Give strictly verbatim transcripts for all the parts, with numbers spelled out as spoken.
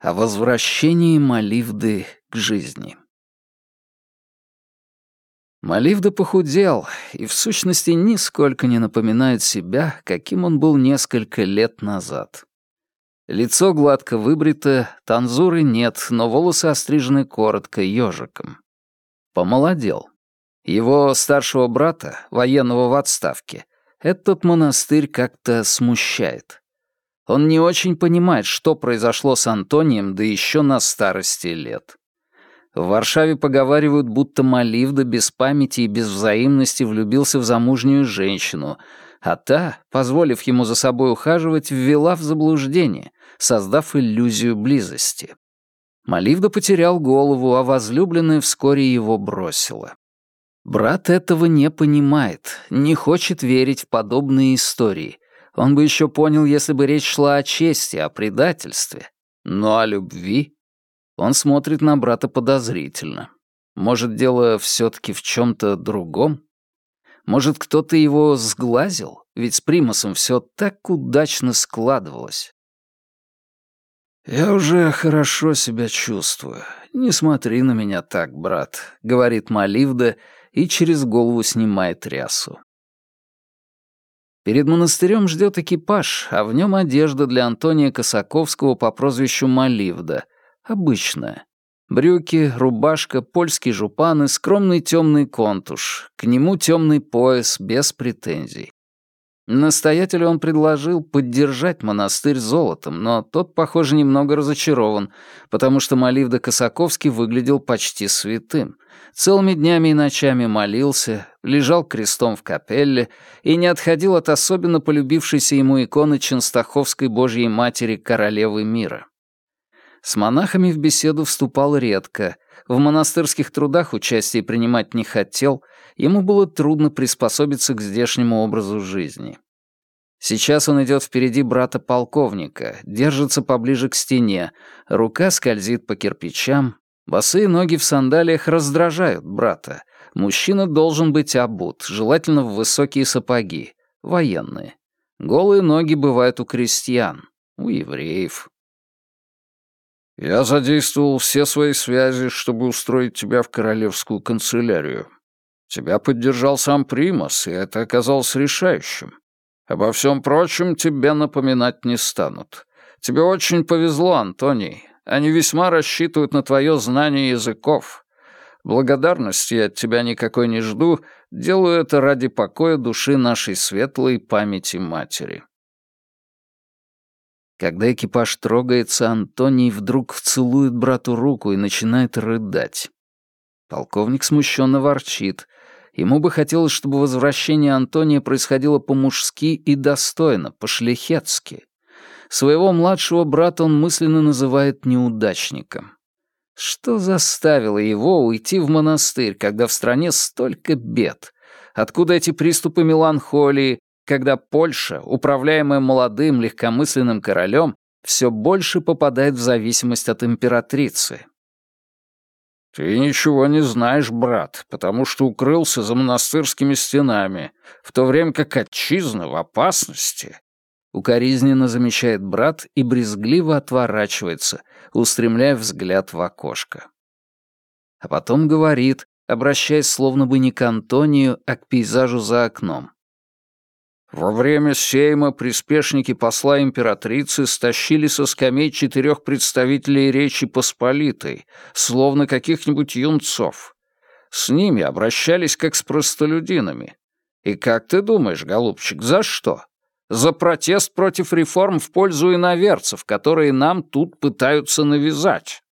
О возвращении Маливды к жизни. Маливда похудел и, в сущности, нисколько не напоминает себя, каким он был несколько лет назад. Лицо гладко выбрито, танзуры нет, но волосы острижены коротко, ежиком. Помолодел. Его старшего брата, военного в отставке, этот монастырь как-то смущает. Он не очень понимает, что произошло с Антонием, да еще на старости лет. В Варшаве поговаривают, будто Маливда без памяти и без взаимности влюбился в замужнюю женщину, а та, позволив ему за собой ухаживать, ввела в заблуждение, создав иллюзию близости. Маливда потерял голову, а возлюбленная вскоре его бросила. Брат этого не понимает, не хочет верить в подобные истории. Он бы еще понял, если бы речь шла о чести, о предательстве. Но о любви? Он смотрит на брата подозрительно. Может, дело все-таки в чем-то другом? Может, кто-то его сглазил? Ведь с Примасом все так удачно складывалось. «Я уже хорошо себя чувствую. Не смотри на меня так, брат», — говорит Маливда и через голову снимает рясу. Перед монастырем ждет экипаж, а в нем одежда для Антония Косаковского по прозвищу Маливда. Обычная. Брюки, рубашка, польский жупан и скромный темный контуш. К нему темный пояс, без претензий. Настоятелю он предложил поддержать монастырь золотом, но тот, похоже, немного разочарован, потому что Маливда Косаковский выглядел почти святым. Целыми днями и ночами молился, лежал крестом в капелле и не отходил от особенно полюбившейся ему иконы Ченстаховской Божьей Матери Королевы мира. С монахами в беседу вступал редко, в монастырских трудах участие принимать не хотел, ему было трудно приспособиться к здешнему образу жизни. Сейчас он идет впереди брата-полковника, держится поближе к стене, рука скользит по кирпичам, босые ноги в сандалиях раздражают брата. Мужчина должен быть обут, желательно в высокие сапоги, военные. Голые ноги бывают у крестьян, у евреев. «Я задействовал все свои связи, чтобы устроить тебя в королевскую канцелярию. Тебя поддержал сам Примас, и это оказалось решающим. Обо всем прочем тебе напоминать не станут. Тебе очень повезло, Антоний. Они весьма рассчитывают на твое знание языков. Благодарности я от тебя никакой не жду, делаю это ради покоя души нашей светлой памяти матери». Когда экипаж трогается, Антоний вдруг целует брату руку и начинает рыдать. Полковник смущенно ворчит. Ему бы хотелось, чтобы возвращение Антония происходило по-мужски и достойно, по-шляхетски. Своего младшего брата он мысленно называет неудачником. Что заставило его уйти в монастырь, когда в стране столько бед? Откуда эти приступы меланхолии, когда Польша, управляемая молодым легкомысленным королем, все больше попадает в зависимость от императрицы? «Ты ничего не знаешь, брат, потому что укрылся за монастырскими стенами, в то время как отчизна в опасности», — укоризненно замечает брат и брезгливо отворачивается, устремляя взгляд в окошко. А потом говорит, обращаясь словно бы не к Антонию, а к пейзажу за окном. «Во время сейма приспешники посла императрицы стащили со скамей четырех представителей Речи Посполитой, словно каких-нибудь юнцов. С ними обращались как с простолюдинами. И как ты думаешь, голубчик, за что? За протест против реформ в пользу иноверцев, которые нам тут пытаются навязать».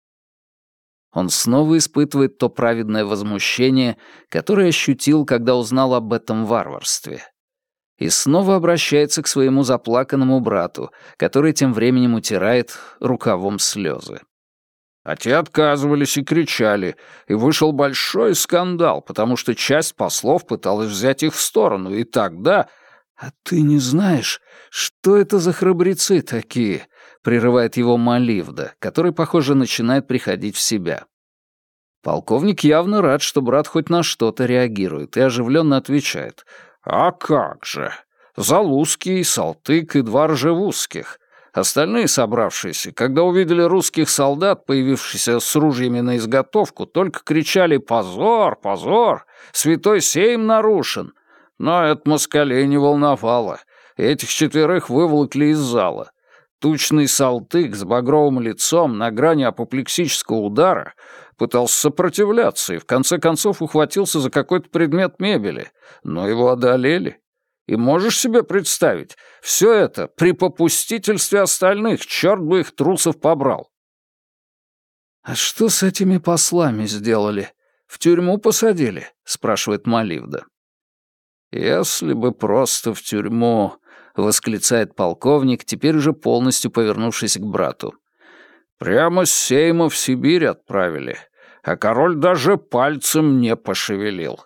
Он снова испытывает то праведное возмущение, которое ощутил, когда узнал об этом варварстве. И снова обращается к своему заплаканному брату, который тем временем утирает рукавом слезы. А те отказывались и кричали, и вышел большой скандал, потому что часть послов пыталась взять их в сторону, и тогда... «А ты не знаешь, что это за храбрецы такие?» — прерывает его Маливда, который, похоже, начинает приходить в себя. Полковник явно рад, что брат хоть на что-то реагирует, и оживленно отвечает: «А как же! Залузский, Салтык и два Ржевузских. Остальные собравшиеся, когда увидели русских солдат, появившихся с ружьями на изготовку, только кричали «Позор! Позор! Святой Сейм нарушен!» Но это москалей не волновало. Этих четверых выволокли из зала. Тучный Салтык с багровым лицом на грани апоплексического удара пытался сопротивляться и в конце концов ухватился за какой-то предмет мебели, но его одолели. И можешь себе представить, все это при попустительстве остальных, черт бы их трусов побрал. «А что с этими послами сделали? В тюрьму посадили?» — спрашивает Маливда. «Если бы просто в тюрьму», — восклицает полковник, теперь уже полностью повернувшись к брату. «Прямо с Сейма в Сибирь отправили, а король даже пальцем не пошевелил».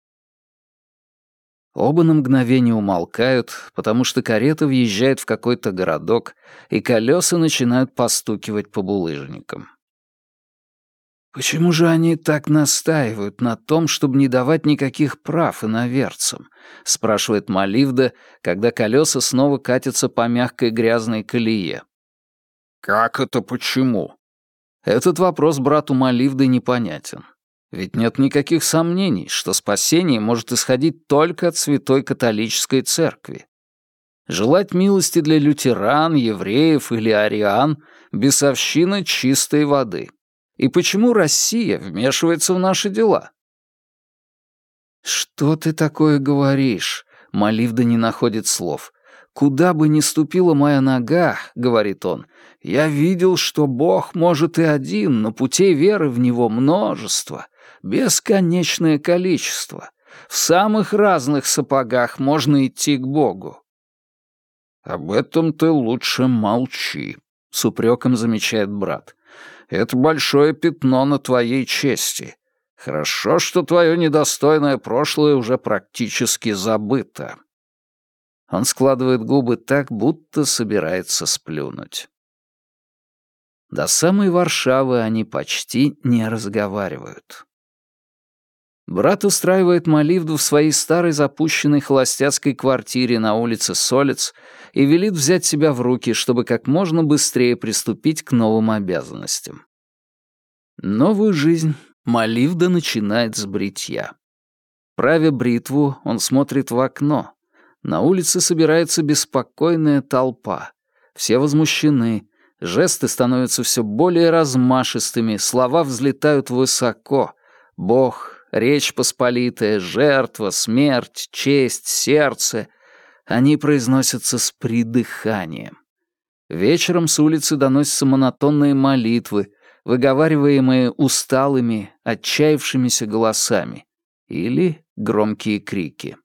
Оба на мгновение умолкают, потому что карета въезжает в какой-то городок, и колеса начинают постукивать по булыжникам. «Почему же они так настаивают на том, чтобы не давать никаких прав иноверцам?» — спрашивает Маливда, когда колеса снова катятся по мягкой грязной колее. «Как это почему?» Этот вопрос брату Маливды непонятен. Ведь нет никаких сомнений, что спасение может исходить только от Святой Католической Церкви. Желать милости для лютеран, евреев или ариан — бесовщина чистой воды. И почему Россия вмешивается в наши дела? «Что ты такое говоришь?» — Маливда не находит слов. «Куда бы ни ступила моя нога, — говорит он, — я видел, что Бог может и один, но путей веры в Него множество, бесконечное количество. В самых разных сапогах можно идти к Богу». «Об этом ты лучше молчи», — с упреком замечает брат. «Это большое пятно на твоей чести. Хорошо, что твое недостойное прошлое уже практически забыто». Он складывает губы так, будто собирается сплюнуть. До самой Варшавы они почти не разговаривают. Брат устраивает Маливду в своей старой запущенной холостяцкой квартире на улице Солец и велит взять себя в руки, чтобы как можно быстрее приступить к новым обязанностям. Новую жизнь Маливда начинает с бритья. Правя бритву, он смотрит в окно. На улице собирается беспокойная толпа. Все возмущены, жесты становятся все более размашистыми, слова взлетают высоко. Бог, Речь Посполитая, жертва, смерть, честь, сердце. Они произносятся с придыханием. Вечером с улицы доносятся монотонные молитвы, выговариваемые усталыми, отчаявшимися голосами, или громкие крики.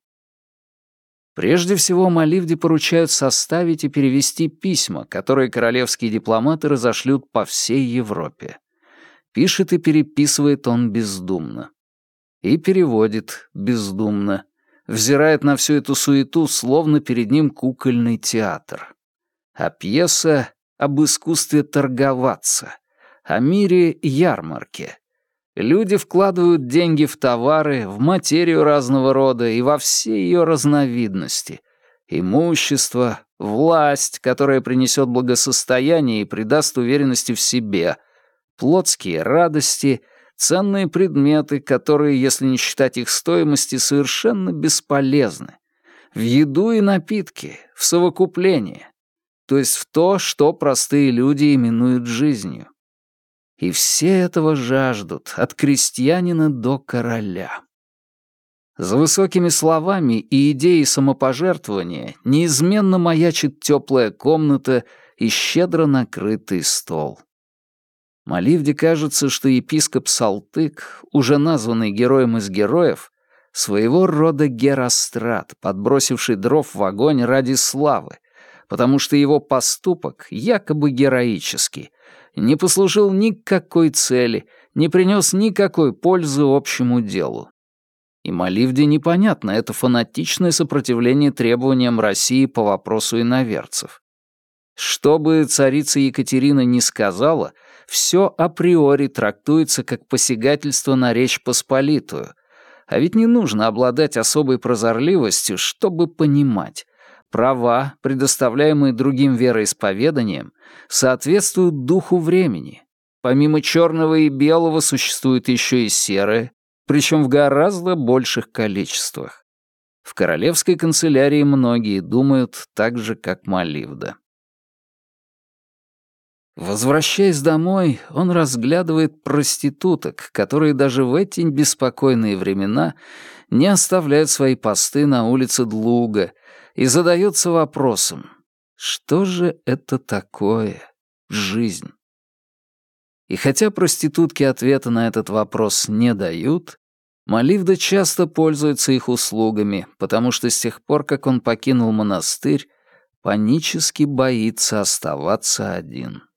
Прежде всего, Маливде поручают составить и перевести письма, которые королевские дипломаты разошлют по всей Европе. Пишет и переписывает он бездумно. И переводит бездумно. Взирает на всю эту суету, словно перед ним кукольный театр. А пьеса об искусстве торговаться, о мире ярмарки. Люди вкладывают деньги в товары, в материю разного рода и во все ее разновидности. Имущество, власть, которая принесет благосостояние и придаст уверенности в себе, плотские радости, ценные предметы, которые, если не считать их стоимости, совершенно бесполезны, в еду и напитки, в совокупление, то есть в то, что простые люди именуют жизнью. И все этого жаждут, от крестьянина до короля. За высокими словами и идеей самопожертвования неизменно маячит теплая комната и щедро накрытый стол. Маливде кажется, что епископ Салтык, уже названный героем из героев, своего рода Герострат, подбросивший дров в огонь ради славы, потому что его поступок, якобы героический, не послужил никакой цели, не принес никакой пользы общему делу. И Маливде непонятно это фанатичное сопротивление требованиям России по вопросу иноверцев. Что бы царица Екатерина ни сказала, все априори трактуется как посягательство на Речь Посполитую. А ведь не нужно обладать особой прозорливостью, чтобы понимать. Права, предоставляемые другим вероисповеданиям, соответствуют духу времени. Помимо черного и белого существует еще и серое, причем в гораздо больших количествах. В королевской канцелярии многие думают так же, как Маливда. Возвращаясь домой, он разглядывает проституток, которые даже в эти беспокойные времена не оставляют свои посты на улице Длуга, и задается вопросом, что же это такое жизнь? И хотя проститутки ответа на этот вопрос не дают, Маливда часто пользуется их услугами, потому что с тех пор, как он покинул монастырь, панически боится оставаться один.